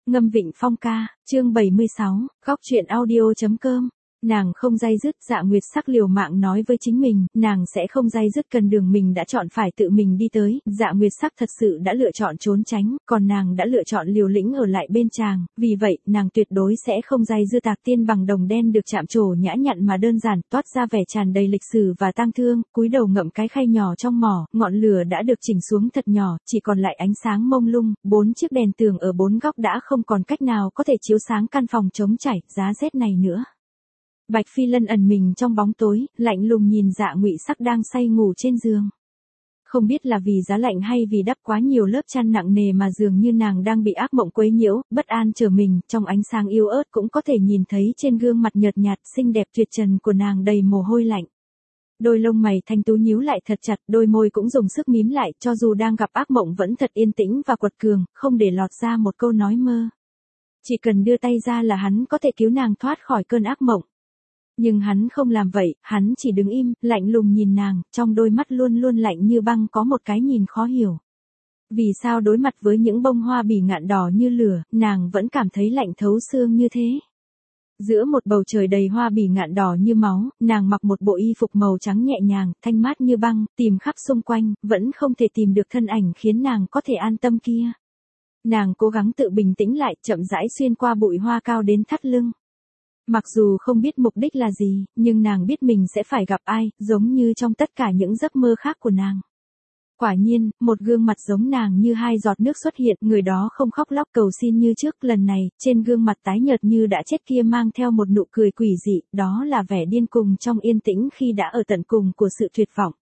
Ngâm Vịnh Phong ca, chương 76, góc truyện audio.com. Nàng không day dứt, Dạ Nguyệt Sắc liều mạng nói với chính mình, nàng sẽ không day dứt, cần đường mình đã chọn phải tự mình đi tới. Dạ Nguyệt Sắc thật sự đã lựa chọn trốn tránh, còn nàng đã lựa chọn liều lĩnh ở lại bên chàng, vì vậy, nàng tuyệt đối sẽ không day dứt. Tạc Tiên bằng đồng đen được chạm trổ nhã nhặn mà đơn giản, toát ra vẻ tràn đầy lịch sử và tang thương, cúi đầu ngậm cái khay nhỏ trong mỏ, ngọn lửa đã được chỉnh xuống thật nhỏ, chỉ còn lại ánh sáng mông lung, 4 chiếc đèn tường ở 4 góc đã không còn cách nào có thể chiếu sáng căn phòng trống trải, giá rét này nữa. Bạch Phi Lân ẩn mình trong bóng tối, lạnh lùng nhìn Dạ Ngụy Sắc đang say ngủ trên giường. Không biết là vì giá lạnh hay vì đắp quá nhiều lớp chăn nặng nề mà dường như nàng đang bị ác mộng quấy nhiễu, bất an trở mình, trong ánh sáng yếu ớt cũng có thể nhìn thấy trên gương mặt nhợt nhạt xinh đẹp tuyệt trần của nàng đầy mồ hôi lạnh. Đôi lông mày thanh tú nhíu lại thật chặt, đôi môi cũng dùng sức mím lại, cho dù đang gặp ác mộng vẫn thật yên tĩnh và quật cường, không để lọt ra một câu nói mơ. Chỉ cần đưa tay ra là hắn có thể cứu nàng thoát khỏi cơn ác mộng. Nhưng hắn không làm vậy, hắn chỉ đứng im, lạnh lùng nhìn nàng, trong đôi mắt luôn luôn lạnh như băng có một cái nhìn khó hiểu. Vì sao đối mặt với những bông hoa bỉ ngạn đỏ như lửa, nàng vẫn cảm thấy lạnh thấu xương như thế? Giữa một bầu trời đầy hoa bỉ ngạn đỏ như máu, nàng mặc một bộ y phục màu trắng nhẹ nhàng, thanh mát như băng, tìm khắp xung quanh, vẫn không thể tìm được thân ảnh khiến nàng có thể an tâm kia. Nàng cố gắng tự bình tĩnh lại, chậm rãi xuyên qua bụi hoa cao đến thắt lưng. Mặc dù không biết mục đích là gì, nhưng nàng biết mình sẽ phải gặp ai, giống như trong tất cả những giấc mơ khác của nàng. Quả nhiên, một gương mặt giống nàng như 2 giọt nước xuất hiện, người đó không khóc lóc cầu xin như trước, lần này, trên gương mặt tái nhợt như đã chết kia mang theo một nụ cười quỷ dị, đó là vẻ điên cuồng trong yên tĩnh khi đã ở tận cùng của sự tuyệt vọng.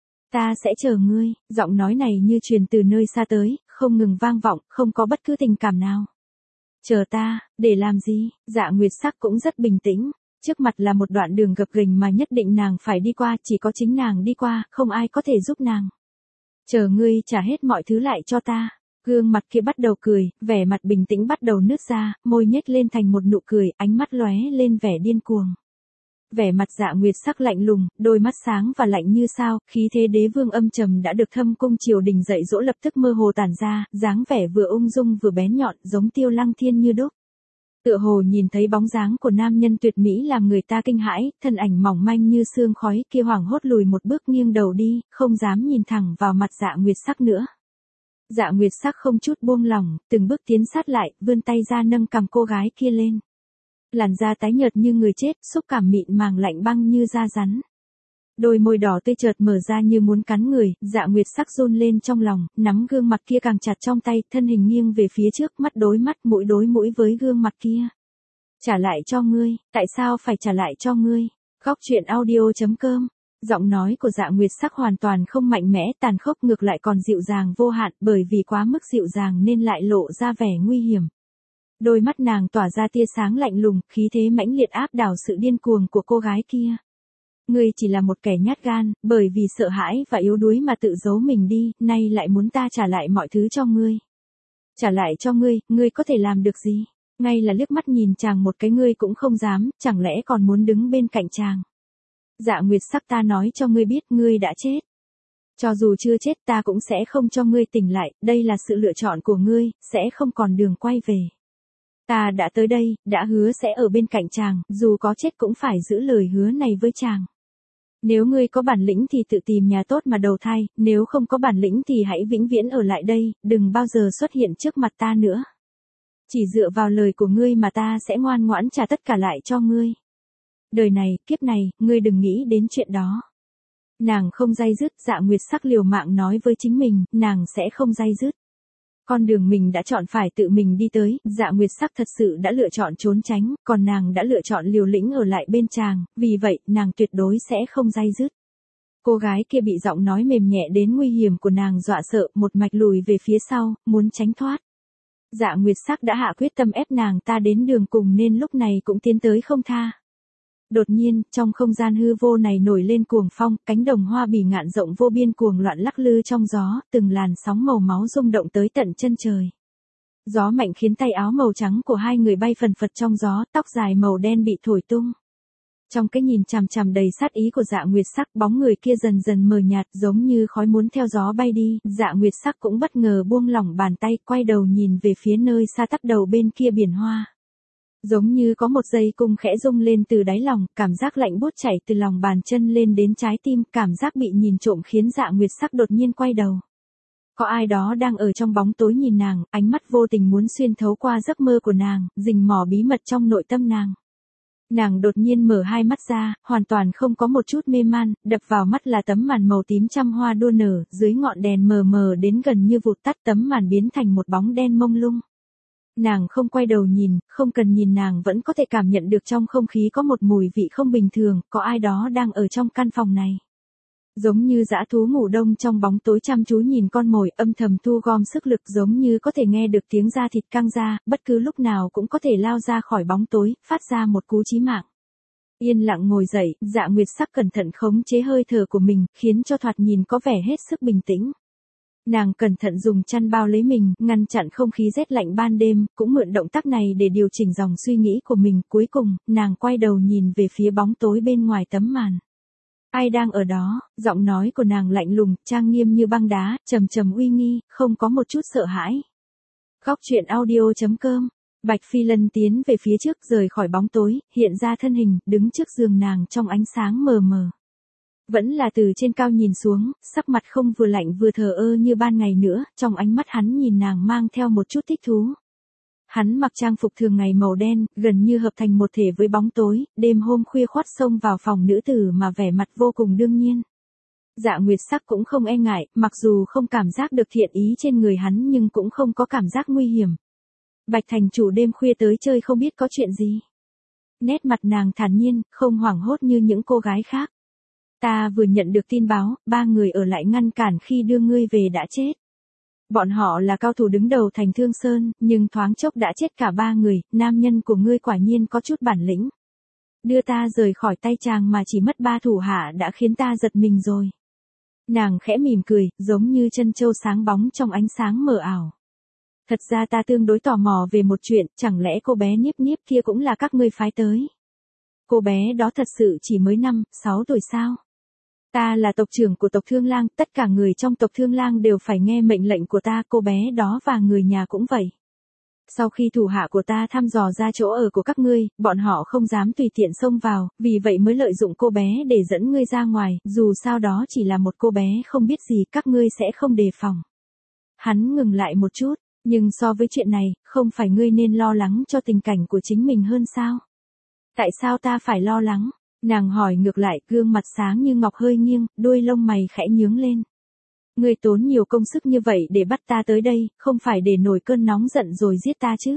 Ta sẽ chờ ngươi, giọng nói này như truyền từ nơi xa tới, không ngừng vang vọng, không có bất cứ tình cảm nào. Chờ ta, để làm gì? Dạ Nguyệt Sắc cũng rất bình tĩnh. Trước mặt là một đoạn đường gập ghềnh mà nhất định nàng phải đi qua, chỉ có chính nàng đi qua, không ai có thể giúp nàng. Chờ ngươi trả hết mọi thứ lại cho ta. Gương mặt kia bắt đầu cười, vẻ mặt bình tĩnh bắt đầu nứt ra, môi nhếch lên thành một nụ cười, ánh mắt lóe lên vẻ điên cuồng. Vẻ mặt Dạ Nguyệt Sắc lạnh lùng, đôi mắt sáng và lạnh như sao, khí thế đế vương âm trầm đã được thâm cung triều đình dạy dỗ lập tức mơ hồ tản ra, dáng vẻ vừa ung dung vừa bén nhọn, giống Tiêu Lăng Thiên như đúc. Tựa hồ nhìn thấy bóng dáng của nam nhân tuyệt mỹ làm người ta kinh hãi, thân ảnh mỏng manh như sương khói kia hoảng hốt lùi một bước nghiêng đầu đi, không dám nhìn thẳng vào mặt Dạ Nguyệt Sắc nữa. Dạ Nguyệt Sắc không chút buông lỏng, từng bước tiến sát lại, vươn tay ra nâng cằm cô gái kia lên. Làn da tái nhợt như người chết, xúc cảm mịn màng lạnh băng như da rắn. Đôi môi đỏ tươi chợt mở ra như muốn cắn người, Dạ Nguyệt Sắc run lên trong lòng, nắm gương mặt kia càng chặt trong tay, thân hình nghiêng về phía trước, mắt đối mắt, mũi đối mũi với gương mặt kia. Trả lại cho ngươi, tại sao phải trả lại cho ngươi? Góc truyện audio.com. Giọng nói của Dạ Nguyệt Sắc hoàn toàn không mạnh mẽ, tàn khốc, ngược lại còn dịu dàng vô hạn, bởi vì quá mức dịu dàng nên lại lộ ra vẻ nguy hiểm. Đôi mắt nàng tỏa ra tia sáng lạnh lùng, khí thế mãnh liệt áp đảo sự điên cuồng của cô gái kia. Ngươi chỉ là một kẻ nhát gan, bởi vì sợ hãi và yếu đuối mà tự giấu mình đi, nay lại muốn ta trả lại mọi thứ cho ngươi. Trả lại cho ngươi có thể làm được gì? Ngay là liếc mắt nhìn chàng một cái ngươi cũng không dám, chẳng lẽ còn muốn đứng bên cạnh chàng? Dạ Nguyệt Sắc, ta nói cho ngươi biết, ngươi đã chết. Cho dù chưa chết ta cũng sẽ không cho ngươi tỉnh lại, đây là sự lựa chọn của ngươi, sẽ không còn đường quay về. Ta đã tới đây, đã hứa sẽ ở bên cạnh chàng, dù có chết cũng phải giữ lời hứa này với chàng. Nếu ngươi có bản lĩnh thì tự tìm nhà tốt mà đầu thai, nếu không có bản lĩnh thì hãy vĩnh viễn ở lại đây, đừng bao giờ xuất hiện trước mặt ta nữa. Chỉ dựa vào lời của ngươi mà ta sẽ ngoan ngoãn trả tất cả lại cho ngươi. Đời này, kiếp này, ngươi đừng nghĩ đến chuyện đó. Nàng không day dứt, Dạ Nguyệt Sắc liều mạng nói với chính mình, nàng sẽ không day dứt. Con đường mình đã chọn phải tự mình đi tới, Dạ Nguyệt Sắc thật sự đã lựa chọn trốn tránh, còn nàng đã lựa chọn liều lĩnh ở lại bên chàng, vì vậy, nàng tuyệt đối sẽ không day dứt. Cô gái kia bị giọng nói mềm nhẹ đến nguy hiểm của nàng dọa sợ, một mạch lùi về phía sau, muốn tránh thoát. Dạ Nguyệt Sắc đã hạ quyết tâm ép nàng ta đến đường cùng nên lúc này cũng tiến tới không tha. Đột nhiên, trong không gian hư vô này nổi lên cuồng phong, cánh đồng hoa bỉ ngạn rộng vô biên cuồng loạn lắc lư trong gió, từng làn sóng màu máu rung động tới tận chân trời. Gió mạnh khiến tay áo màu trắng của hai người bay phần phật trong gió, tóc dài màu đen bị thổi tung. Trong cái nhìn chằm chằm đầy sát ý của Dạ Nguyệt Sắc, bóng người kia dần dần mờ nhạt giống như khói muốn theo gió bay đi, Dạ Nguyệt Sắc cũng bất ngờ buông lỏng bàn tay, quay đầu nhìn về phía nơi xa tắp đầu bên kia biển hoa. Giống như có một dây cung khẽ rung lên từ đáy lòng, cảm giác lạnh buốt chảy từ lòng bàn chân lên đến trái tim, cảm giác bị nhìn trộm khiến Dạ Nguyệt Sắc đột nhiên quay đầu. Có ai đó đang ở trong bóng tối nhìn nàng, ánh mắt vô tình muốn xuyên thấu qua giấc mơ của nàng, rình mò bí mật trong nội tâm nàng. Nàng đột nhiên mở hai mắt ra, hoàn toàn không có một chút mê man, đập vào mắt là tấm màn màu tím trăm hoa đua nở, dưới ngọn đèn mờ mờ đến gần như vụt tắt, tấm màn biến thành một bóng đen mông lung. Nàng không quay đầu nhìn, không cần nhìn, nàng vẫn có thể cảm nhận được trong không khí có một mùi vị không bình thường, có ai đó đang ở trong căn phòng này. Giống như dã thú ngủ đông trong bóng tối chăm chú nhìn con mồi, âm thầm thu gom sức lực, giống như có thể nghe được tiếng da thịt căng ra, bất cứ lúc nào cũng có thể lao ra khỏi bóng tối, phát ra một cú chí mạng. Yên lặng ngồi dậy, Dạ Nguyệt Sắc cẩn thận khống chế hơi thở của mình, khiến cho thoạt nhìn có vẻ hết sức bình tĩnh. Nàng cẩn thận dùng chăn bao lấy mình, ngăn chặn không khí rét lạnh ban đêm, cũng mượn động tác này để điều chỉnh dòng suy nghĩ của mình. Cuối cùng, nàng quay đầu nhìn về phía bóng tối bên ngoài tấm màn. Ai đang ở đó? Giọng nói của nàng lạnh lùng, trang nghiêm như băng đá, trầm trầm uy nghi, không có một chút sợ hãi. Góc truyện audio.com. Bạch Phi Lân tiến về phía trước, rời khỏi bóng tối, hiện ra thân hình, đứng trước giường nàng trong ánh sáng mờ mờ. Vẫn là từ trên cao nhìn xuống, sắc mặt không vừa lạnh vừa thờ ơ như ban ngày nữa, trong ánh mắt hắn nhìn nàng mang theo một chút thích thú. Hắn mặc trang phục thường ngày màu đen, gần như hợp thành một thể với bóng tối, đêm hôm khuya khoắt xông vào phòng nữ tử mà vẻ mặt vô cùng đương nhiên. Dạ Nguyệt Sắc cũng không e ngại, mặc dù không cảm giác được thiện ý trên người hắn nhưng cũng không có cảm giác nguy hiểm. Bạch thành chủ đêm khuya tới chơi không biết có chuyện gì. Nét mặt nàng thản nhiên, không hoảng hốt như những cô gái khác. Ta vừa nhận được tin báo, 3 người ở lại ngăn cản khi đưa ngươi về đã chết. Bọn họ là cao thủ đứng đầu thành Thương Sơn, nhưng thoáng chốc đã chết cả 3 người, nam nhân của ngươi quả nhiên có chút bản lĩnh. Đưa ta rời khỏi tay chàng mà chỉ mất 3 thủ hạ đã khiến ta giật mình rồi. Nàng khẽ mỉm cười, giống như chân châu sáng bóng trong ánh sáng mờ ảo. Thật ra ta tương đối tò mò về một chuyện, chẳng lẽ cô bé Niếp Niếp kia cũng là các ngươi phái tới? Cô bé đó thật sự chỉ mới 5-6 tuổi sao? Ta là tộc trưởng của tộc Thương Lang, tất cả người trong tộc Thương Lang đều phải nghe mệnh lệnh của ta, cô bé đó và người nhà cũng vậy. Sau khi thủ hạ của ta thăm dò ra chỗ ở của các ngươi, bọn họ không dám tùy tiện xông vào, vì vậy mới lợi dụng cô bé để dẫn ngươi ra ngoài, dù sao đó chỉ là một cô bé không biết gì, các ngươi sẽ không đề phòng. Hắn ngừng lại một chút, nhưng so với chuyện này, không phải ngươi nên lo lắng cho tình cảnh của chính mình hơn sao? Tại sao ta phải lo lắng? Nàng hỏi ngược lại, gương mặt sáng như ngọc hơi nghiêng, đuôi lông mày khẽ nhướng lên. Ngươi tốn nhiều công sức như vậy để bắt ta tới đây, không phải để nổi cơn nóng giận rồi giết ta chứ?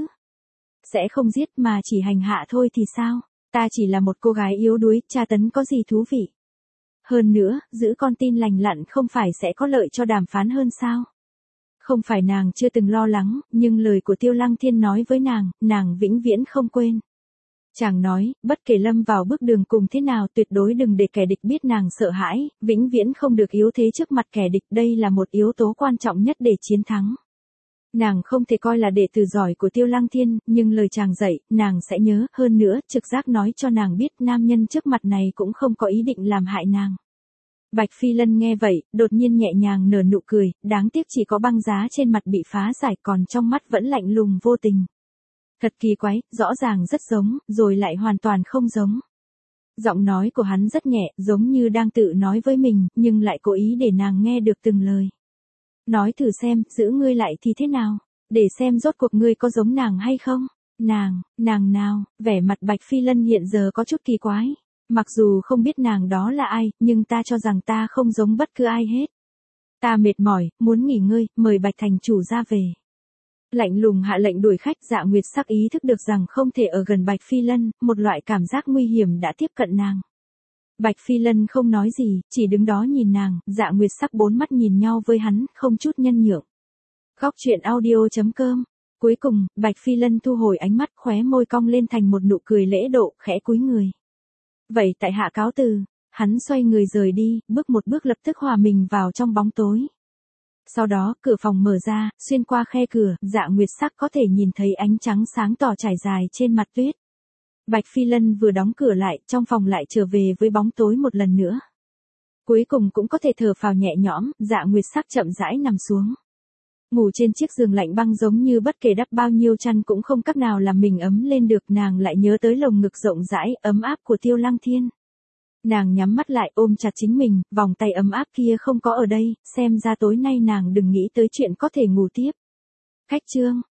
Sẽ không giết mà chỉ hành hạ thôi thì sao? Ta chỉ là một cô gái yếu đuối, tra tấn có gì thú vị? Hơn nữa, giữ con tin lành lặn không phải sẽ có lợi cho đàm phán hơn sao? Không phải nàng chưa từng lo lắng, nhưng lời của Tiêu Lăng Thiên nói với nàng vĩnh viễn không quên. Chàng nói, bất kể lâm vào bước đường cùng thế nào tuyệt đối đừng để kẻ địch biết nàng sợ hãi, vĩnh viễn không được yếu thế trước mặt kẻ địch, đây là một yếu tố quan trọng nhất để chiến thắng. Nàng không thể coi là đệ tử giỏi của Tiêu Lăng Thiên, nhưng lời chàng dạy, nàng sẽ nhớ, hơn nữa, trực giác nói cho nàng biết nam nhân trước mặt này cũng không có ý định làm hại nàng. Bạch Phi Lân nghe vậy, đột nhiên nhẹ nhàng nở nụ cười, đáng tiếc chỉ có băng giá trên mặt bị phá giải còn trong mắt vẫn lạnh lùng vô tình. Thật kỳ quái, rõ ràng rất giống, rồi lại hoàn toàn không giống. Giọng nói của hắn rất nhẹ, giống như đang tự nói với mình, nhưng lại cố ý để nàng nghe được từng lời. Nói thử xem, giữ ngươi lại thì thế nào? Để xem rốt cuộc ngươi có giống nàng hay không? Nàng nào? Vẻ mặt Bạch Phi Lân hiện giờ có chút kỳ quái. Mặc dù không biết nàng đó là ai, nhưng ta cho rằng ta không giống bất cứ ai hết. Ta mệt mỏi, muốn nghỉ ngơi, mời Bạch thành chủ ra về. Lạnh lùng hạ lệnh đuổi khách. Dạ Nguyệt Sắc ý thức được rằng không thể ở gần Bạch Phi Lân, một loại cảm giác nguy hiểm đã tiếp cận nàng. Bạch Phi Lân không nói gì, chỉ đứng đó nhìn nàng, Dạ Nguyệt Sắc 4 mắt nhìn nhau với hắn, không chút nhân nhượng. Góc truyện audio.com. Cuối cùng, Bạch Phi Lân thu hồi ánh mắt, khóe môi cong lên thành một nụ cười lễ độ, khẽ cúi người. Vậy tại hạ cáo từ. Hắn xoay người rời đi, bước một bước lập tức hòa mình vào trong bóng tối. Sau đó, cửa phòng mở ra, xuyên qua khe cửa, Dạ Nguyệt Sắc có thể nhìn thấy ánh trắng sáng tỏ trải dài trên mặt tuyết. Bạch Phi Lân vừa đóng cửa lại, trong phòng lại trở về với bóng tối một lần nữa. Cuối cùng cũng có thể thở phào nhẹ nhõm, Dạ Nguyệt Sắc chậm rãi nằm xuống. Ngủ trên chiếc giường lạnh băng giống như bất kể đắp bao nhiêu chăn cũng không cách nào làm mình ấm lên được, nàng lại nhớ tới lồng ngực rộng rãi, ấm áp của Tiêu Lăng Thiên. Nàng nhắm mắt lại ôm chặt chính mình, vòng tay ấm áp kia không có ở đây, xem ra tối nay nàng đừng nghĩ tới chuyện có thể ngủ tiếp. Khách chương